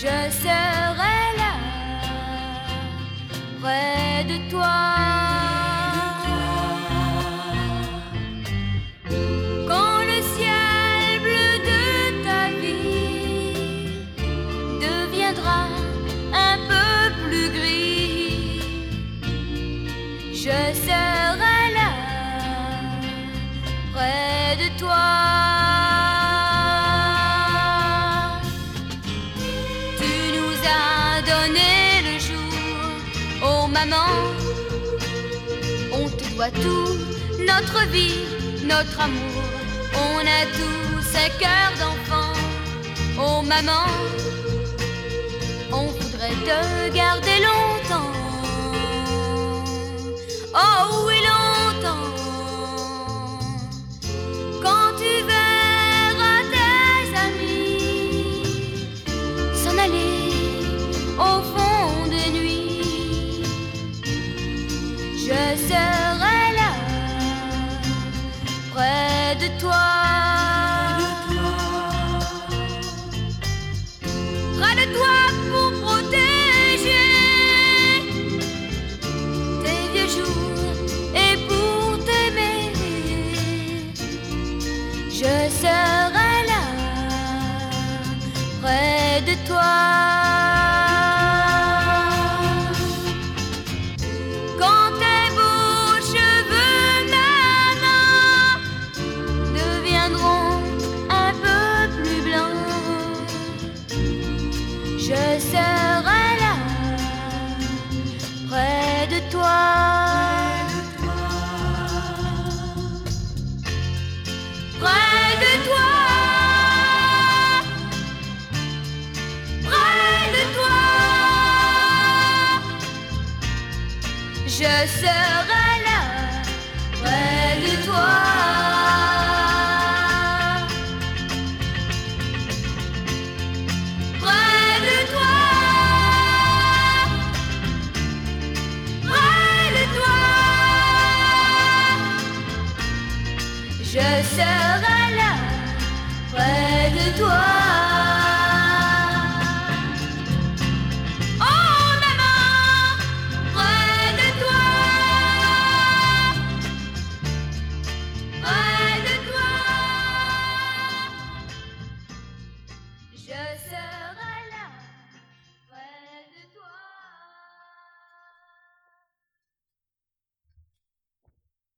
je serai là, près de toi. Quand le ciel bleu de ta vie deviendra un peu plus gris, je serai là, près de toi. Tu nous as donné le jour, oh maman, on te doit tout, notre vie, notre amour. On a tous ces cœurs d'enfant, oh maman, on voudrait te garder longtemps. Oh oui, longtemps. Quand tu verras tes amis s'en aller au fond des nuits, je serai là, près de toi. Près de toi pour protéger tes vieux jours et pour t'aimer. Je serai là, près de toi. Quand tes beaux cheveux, maman, deviendront un peu plus blancs, je serai là, près de toi. Près de toi. Près de toi. Je serai là, près de toi. Près de toi. Près de toi. Je serai là, près de toi. Oh maman, près de toi. Près de toi. Je serai